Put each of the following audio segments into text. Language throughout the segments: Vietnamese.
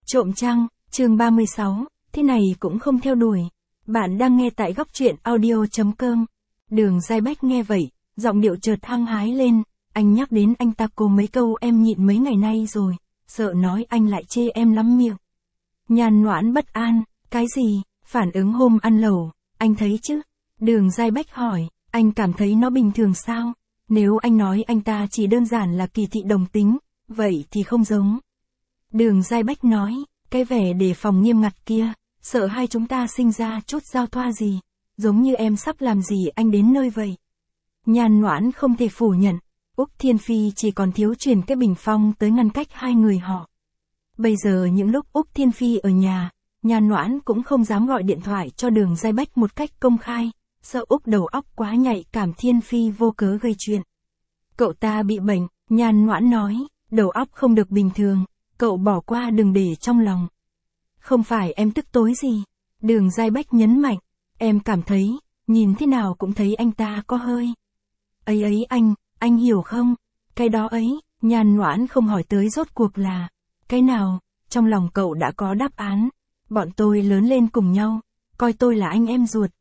Trộm trăng, chương 36, thế này cũng không theo đuổi. Bạn đang nghe tại góc truyện audio.com. Đường Giai Bách nghe vậy, giọng điệu chợt hăng hái lên, anh nhắc đến anh ta cô mấy câu em nhịn mấy ngày nay rồi, sợ nói anh lại chê em lắm miệng. Nhan Noãn bất an, cái gì, phản ứng hôm ăn lẩu, anh thấy chứ? Đường Giai Bách hỏi, anh cảm thấy nó bình thường sao? Nếu anh nói anh ta chỉ đơn giản là kỳ thị đồng tính, vậy thì không giống. Đường Giai Bách nói, cái vẻ đề phòng nghiêm ngặt kia, sợ hai chúng ta sinh ra chút giao thoa gì, giống như em sắp làm gì anh đến nơi vậy. Nhan Noãn không thể phủ nhận, Úc Thiên Phi chỉ còn thiếu truyền cái bình phong tới ngăn cách hai người họ. Bây giờ những lúc Úc Thiên Phi ở nhà, Nhan Noãn cũng không dám gọi điện thoại cho Đường Giai Bách một cách công khai, sợ Úc đầu óc quá nhạy cảm Thiên Phi vô cớ gây chuyện. Cậu ta bị bệnh, Nhan Noãn nói, đầu óc không được bình thường, cậu bỏ qua đừng để trong lòng. Không phải em tức tối gì, Đường Giai Bách nhấn mạnh, em cảm thấy, nhìn thế nào cũng thấy anh ta có hơi. Ấy anh hiểu không, cái đó ấy, Nhan Noãn không hỏi tới rốt cuộc là, cái nào, trong lòng cậu đã có đáp án, bọn tôi lớn lên cùng nhau, coi tôi là anh em ruột,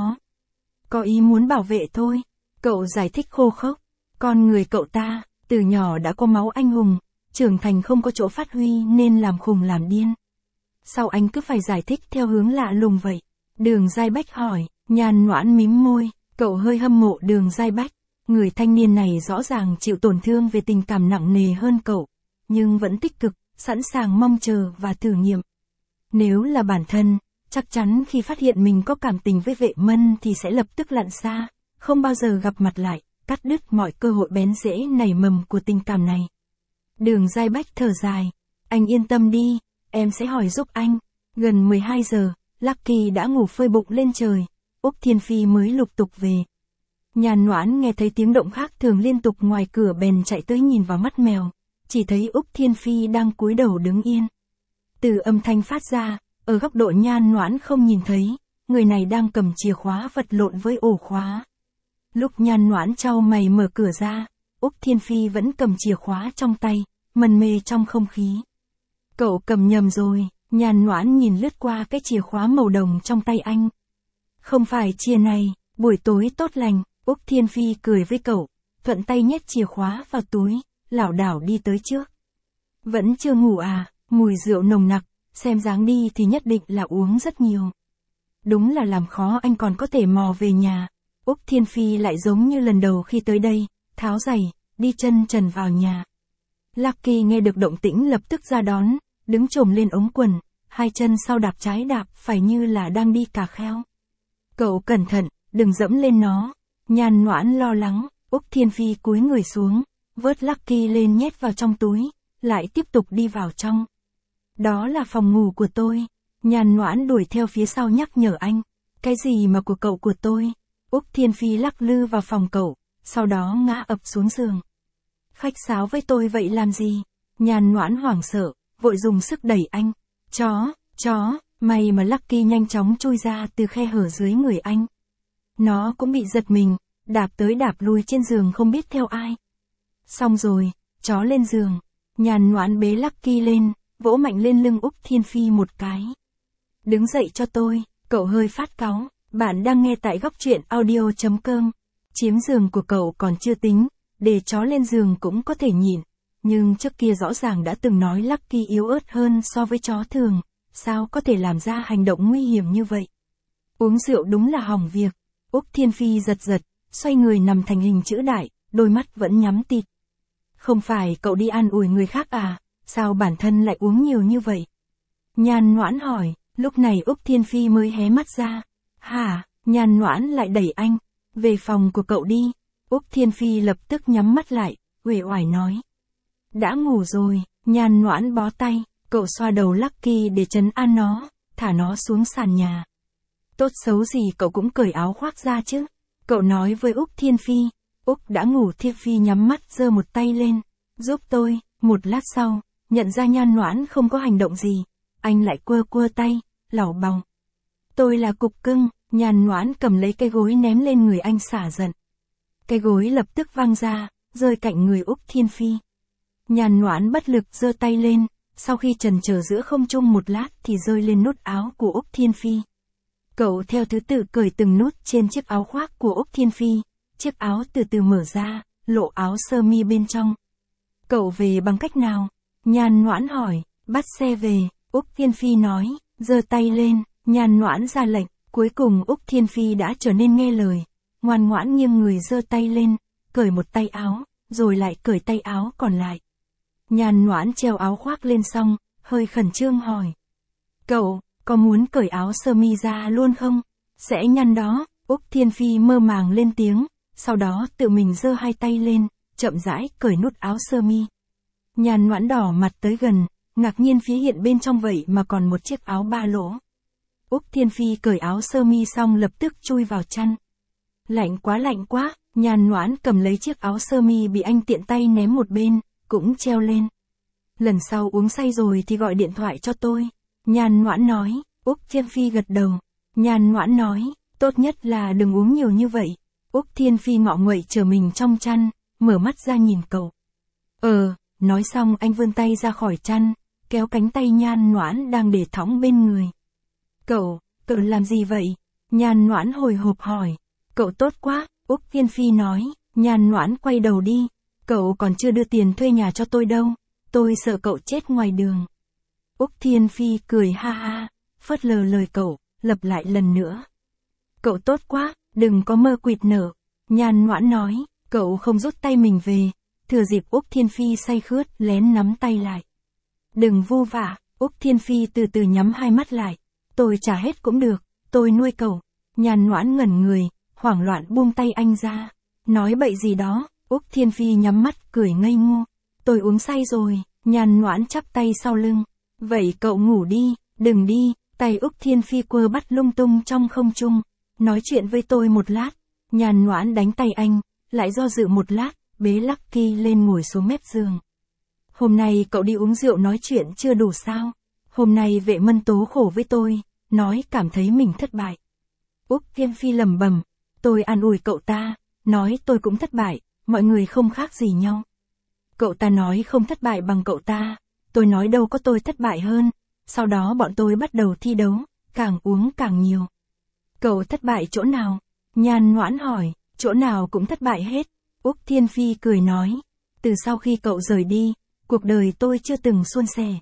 có ý muốn bảo vệ thôi, cậu giải thích khô khốc, con người cậu ta, từ nhỏ đã có máu anh hùng, trưởng thành không có chỗ phát huy nên làm khùng làm điên. Sao anh cứ phải giải thích theo hướng lạ lùng vậy? Đường Giai Bách hỏi, Nhan Noãn mím môi, cậu hơi hâm mộ Đường Giai Bách, người thanh niên này rõ ràng chịu tổn thương về tình cảm nặng nề hơn cậu, nhưng vẫn tích cực, sẵn sàng mong chờ và thử nghiệm. Nếu là bản thân, chắc chắn khi phát hiện mình có cảm tình với Vệ Mân thì sẽ lập tức lặn xa, không bao giờ gặp mặt lại, cắt đứt mọi cơ hội bén rễ nảy mầm của tình cảm này. Đường Giai Bách thở dài, anh yên tâm đi, em sẽ hỏi giúp anh. Gần 12 giờ, Lucky đã ngủ phơi bụng lên trời, Úc Thiên Phi mới lục tục về. Nhan Noãn nghe thấy tiếng động khác thường liên tục ngoài cửa bèn chạy tới nhìn vào mắt mèo, chỉ thấy Úc Thiên Phi đang cúi đầu đứng yên. Từ âm thanh phát ra, ở góc độ Nhan Noãn không nhìn thấy, người này đang cầm chìa khóa vật lộn với ổ khóa. Lúc Nhan Noãn chau mày mở cửa ra, Úc Thiên Phi vẫn cầm chìa khóa trong tay, mân mê trong không khí. Cậu cầm nhầm rồi, Nhan Noãn nhìn lướt qua cái chìa khóa màu đồng trong tay anh. Không phải chìa này, buổi tối tốt lành, Úc Thiên Phi cười với cậu, thuận tay nhét chìa khóa vào túi, lảo đảo đi tới trước. Vẫn chưa ngủ à, mùi rượu nồng nặc, xem dáng đi thì nhất định là uống rất nhiều. Đúng là làm khó anh còn có thể mò về nhà. Úc Thiên Phi lại giống như lần đầu khi tới đây, tháo giày, đi chân trần vào nhà. Lucky nghe được động tĩnh lập tức ra đón, đứng chồm lên ống quần, hai chân sau đạp trái đạp phải như là đang đi cà kheo. Cậu cẩn thận, đừng dẫm lên nó. Nhan Noãn lo lắng, Úc Thiên Phi cúi người xuống, vớt Lucky lên nhét vào trong túi, lại tiếp tục đi vào trong. Đó là phòng ngủ của tôi. Nhan Noãn đuổi theo phía sau nhắc nhở anh. Cái gì mà của cậu của tôi? Úc Thiên Phi lắc lư vào phòng cậu, sau đó ngã ập xuống giường. Khách sáo với tôi vậy làm gì? Nhan Noãn hoảng sợ, vội dùng sức đẩy anh. Chó, may mà Lucky nhanh chóng chui ra từ khe hở dưới người anh. Nó cũng bị giật mình, đạp tới đạp lui trên giường không biết theo ai. Xong rồi, chó lên giường. Nhan Noãn bế Lucky lên, vỗ mạnh lên lưng Úc Thiên Phi một cái. Đứng dậy cho tôi, cậu hơi phát cáu. Bạn đang nghe tại góc truyện audio.com. Chiếm giường của cậu còn chưa tính, để chó lên giường cũng có thể nhịn. Nhưng trước kia rõ ràng đã từng nói Lucky yếu ớt hơn so với chó thường, sao có thể làm ra hành động nguy hiểm như vậy. Uống rượu đúng là hỏng việc. Úc Thiên Phi giật, xoay người nằm thành hình chữ đại, đôi mắt vẫn nhắm tịt. Không phải cậu đi an ủi người khác à, sao bản thân lại uống nhiều như vậy? Nhan Noãn hỏi, lúc này Úc Thiên Phi mới hé mắt ra. Hả, Nhan Noãn lại đẩy anh, về phòng của cậu đi. Úc Thiên Phi lập tức nhắm mắt lại, uể oải nói. Đã ngủ rồi, Nhan Noãn bó tay, cậu xoa đầu Lucky để trấn an nó, thả nó xuống sàn nhà. Tốt xấu gì cậu cũng cởi áo khoác ra chứ. Cậu nói với Úc Thiên Phi. Úc đã ngủ. Thiên Phi nhắm mắt giơ một tay lên, giúp tôi. Một lát sau, nhận ra Nhan Noãn không có hành động gì, anh lại quơ tay, lảo bòng. Tôi là cục cưng. Nhan Noãn cầm lấy cái gối ném lên người anh xả giận. Cái gối lập tức văng ra, rơi cạnh người Úc Thiên Phi. Nhan Noãn bất lực giơ tay lên, sau khi chần chờ giữa không trung một lát thì rơi lên nút áo của Úc Thiên Phi. Cậu theo thứ tự cởi từng nút trên chiếc áo khoác của Úc Thiên Phi, chiếc áo từ từ mở ra, lộ áo sơ mi bên trong. Cậu về bằng cách nào? Nhan Noãn hỏi. Bắt xe về, Úc Thiên Phi nói, giơ tay lên, Nhan Noãn ra lệnh, cuối cùng Úc Thiên Phi đã trở nên nghe lời, ngoan ngoãn nghiêng người giơ tay lên, cởi một tay áo, rồi lại cởi tay áo còn lại. Nhan Noãn treo áo khoác lên xong, hơi khẩn trương hỏi. Cậu, có muốn cởi áo sơ mi ra luôn không? Sẽ nhăn đó, Úc Thiên Phi mơ màng lên tiếng, sau đó tự mình giơ hai tay lên, chậm rãi cởi nút áo sơ mi. Nhan Noãn đỏ mặt tới gần, ngạc nhiên phía hiện bên trong vậy mà còn một chiếc áo ba lỗ. Úc Thiên Phi cởi áo sơ mi xong lập tức chui vào chăn. Lạnh quá, Nhan Noãn cầm lấy chiếc áo sơ mi bị anh tiện tay ném một bên, cũng treo lên. Lần sau uống say rồi thì gọi điện thoại cho tôi. Nhan Noãn nói. Úc Thiên Phi gật đầu. Nhan Noãn nói, tốt nhất là đừng uống nhiều như vậy. Úc Thiên Phi ngọ nguậy chờ mình trong chăn, mở mắt ra nhìn cậu. Nói xong anh vươn tay ra khỏi chăn, kéo cánh tay Nhan Noãn đang để thõng bên người. Cậu làm gì vậy? Nhan Noãn hồi hộp hỏi. Cậu tốt quá, Úc Thiên Phi nói. Nhan Noãn quay đầu đi. Cậu còn chưa đưa tiền thuê nhà cho tôi đâu, tôi sợ cậu chết ngoài đường. Úc Thiên Phi cười ha ha, phớt lờ lời cậu, lặp lại lần nữa. Cậu tốt quá, đừng có mơ quỵt nở. Nhan Noãn nói, cậu không rút tay mình về, thừa dịp Úc Thiên Phi say khướt lén nắm tay lại. Đừng vu vạ, Úc Thiên Phi từ từ nhắm hai mắt lại. Tôi trả hết cũng được, tôi nuôi cậu. Nhan Noãn ngẩn người, hoảng loạn buông tay anh ra. Nói bậy gì đó, Úc Thiên Phi nhắm mắt cười ngây ngô. Tôi uống say rồi, Nhan Noãn chắp tay sau lưng. Vậy cậu ngủ đi, đừng đi. Tay Úc Thiên Phi quơ bắt lung tung trong không trung. Nói chuyện với tôi một lát. Nhan Noãn đánh tay anh, lại do dự một lát, bế Lucky lên ngồi xuống mép giường. Hôm nay cậu đi uống rượu nói chuyện chưa đủ sao? Hôm nay Vệ Mân tố khổ với tôi, nói cảm thấy mình thất bại. Úc Thiên Phi lẩm bẩm, tôi an ủi cậu ta, nói tôi cũng thất bại, mọi người không khác gì nhau. Cậu ta nói không thất bại bằng cậu ta, tôi nói đâu có tôi thất bại hơn, sau đó bọn tôi bắt đầu thi đấu, càng uống càng nhiều. Cậu thất bại chỗ nào? Nhan Noãn hỏi, chỗ nào cũng thất bại hết. Úc Thiên Phi cười nói, từ sau khi cậu rời đi, cuộc đời tôi chưa từng suôn sẻ.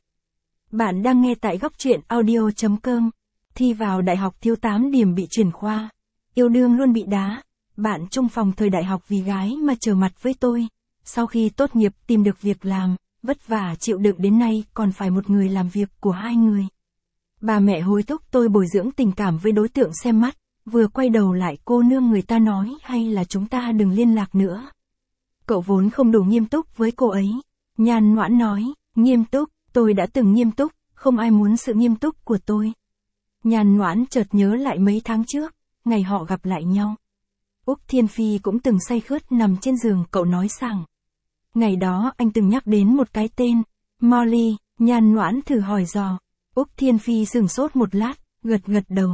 Bạn đang nghe tại góc truyện audio.com. Thi vào đại học thiếu 8 điểm bị chuyển khoa. Yêu đương luôn bị đá. Bạn chung phòng thời đại học vì gái mà trở mặt với tôi. Sau khi tốt nghiệp tìm được việc làm, vất vả chịu đựng đến nay còn phải một người làm việc của hai người. Bà mẹ hối thúc tôi bồi dưỡng tình cảm với đối tượng xem mắt. Vừa quay đầu lại cô nương người ta nói hay là chúng ta đừng liên lạc nữa. Cậu vốn không đủ nghiêm túc với cô ấy. Nhan Noãn nói, nghiêm túc, tôi đã từng nghiêm túc, không ai muốn sự nghiêm túc của tôi. Nhan Noãn chợt nhớ lại mấy tháng trước, ngày họ gặp lại nhau. Úc Thiên Phi cũng từng say khướt nằm trên giường cậu nói rằng. Ngày đó anh từng nhắc đến một cái tên, Molly. Nhan Noãn thử hỏi dò. Úc Thiên Phi sửng sốt một lát, gật đầu.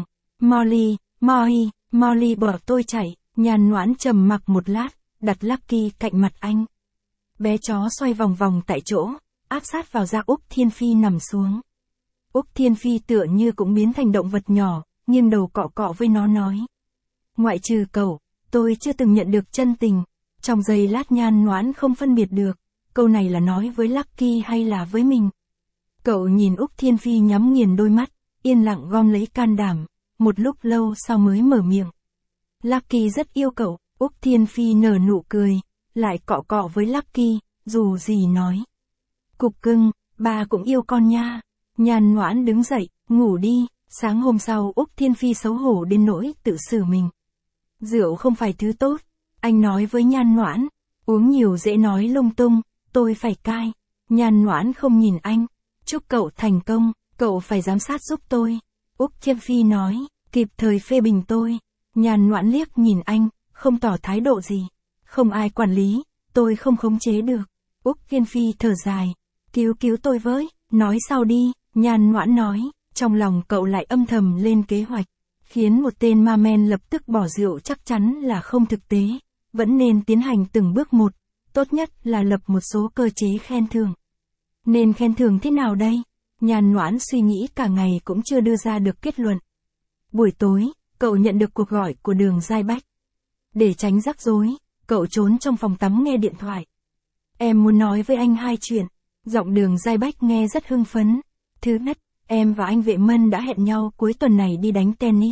Molly bỏ tôi chạy. Nhan Noãn trầm mặc một lát, đặt Lucky cạnh mặt anh. Bé chó xoay vòng vòng tại chỗ, áp sát vào da Úc Thiên Phi nằm xuống. Úc Thiên Phi tựa như cũng biến thành động vật nhỏ, nghiêng đầu cọ cọ với nó nói. Ngoại trừ cậu, tôi chưa từng nhận được chân tình. Trong giây lát Nhan Noãn không phân biệt được, câu này là nói với Lucky hay là với mình. Cậu nhìn Úc Thiên Phi nhắm nghiền đôi mắt, yên lặng gom lấy can đảm, một lúc lâu sau mới mở miệng. Lucky rất yêu cậu. Úc Thiên Phi nở nụ cười, lại cọ cọ với Lucky, dù gì nói. Cục cưng, bà cũng yêu con nha. Nhan Noãn đứng dậy, ngủ đi. Sáng hôm sau Úc Thiên Phi xấu hổ đến nỗi tự xử mình. Rượu không phải thứ tốt, anh nói với Nhan Noãn. Uống nhiều dễ nói lung tung, tôi phải cai. Nhan Noãn không nhìn anh. Chúc cậu thành công, cậu phải giám sát giúp tôi. Úc Thiên Phi nói, kịp thời phê bình tôi. Nhan Noãn liếc nhìn anh, không tỏ thái độ gì. Không ai quản lý, tôi không khống chế được. Úc Thiên Phi thở dài. Cứu tôi với, nói sau đi. Nhan Noãn nói, trong lòng cậu lại âm thầm lên kế hoạch. Khiến một tên ma men lập tức bỏ rượu chắc chắn là không thực tế. Vẫn nên tiến hành từng bước một. Tốt nhất là lập một số cơ chế khen thưởng. Nên khen thưởng thế nào đây? Nhàn Noãn suy nghĩ cả ngày cũng chưa đưa ra được kết luận. Buổi tối, cậu nhận được cuộc gọi của Đường Giai Bách. Để tránh rắc rối, cậu trốn trong phòng tắm nghe điện thoại. Em muốn nói với anh 2 chuyện. Giọng Đường Giai Bách nghe rất hưng phấn. Thứ nhất, em và anh Vệ Mân đã hẹn nhau cuối tuần này đi đánh tennis.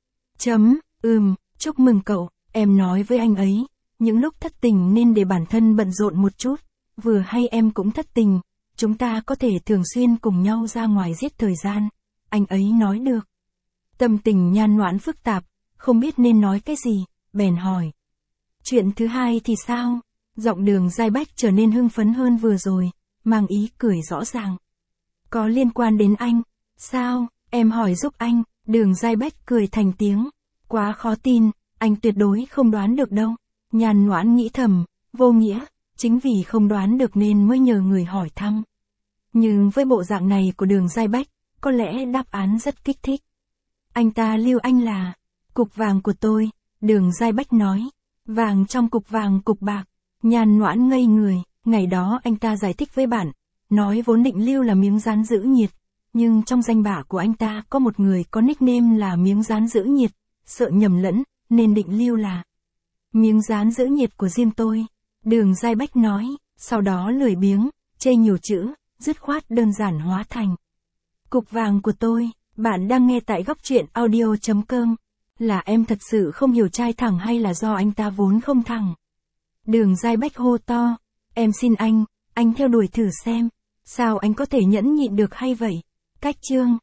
Chúc mừng cậu, em nói với anh ấy. Những lúc thất tình nên để bản thân bận rộn một chút. Vừa hay em cũng thất tình, chúng ta có thể thường xuyên cùng nhau ra ngoài giết thời gian. Anh ấy nói được. Tâm tình Nhan Noãn phức tạp, không biết nên nói cái gì, bèn hỏi. Chuyện thứ hai thì sao? Giọng Đường Giai Bách trở nên hưng phấn hơn vừa rồi, mang ý cười rõ ràng. Có liên quan đến anh. Sao? Em hỏi giúp anh. Đường Giai Bách cười thành tiếng. Quá khó tin, anh tuyệt đối không đoán được đâu. Nhan Noãn nghĩ thầm, vô nghĩa, chính vì không đoán được nên mới nhờ người hỏi thăm. Nhưng với bộ dạng này của Đường Giai Bách, có lẽ đáp án rất kích thích. Anh ta lưu anh là cục vàng của tôi, Đường Giai Bách nói. Vàng trong cục vàng cục bạc. Nhan Noãn ngây người, ngày đó anh ta giải thích với bạn, nói vốn định lưu là miếng dán giữ nhiệt, nhưng trong danh bạ của anh ta có một người có nickname là miếng dán giữ nhiệt, sợ nhầm lẫn, nên định lưu là miếng dán giữ nhiệt của riêng tôi. Đường Giai Bách nói, sau đó lười biếng, chê nhiều chữ, dứt khoát đơn giản hóa thành cục vàng của tôi. Bạn đang nghe tại góc truyện audio.com. Là em thật sự không hiểu trai thẳng hay là do anh ta vốn không thẳng? Đường Giai Bách hô to, em xin anh theo đuổi thử xem. Sao anh có thể nhẫn nhịn được hay vậy? Cách chương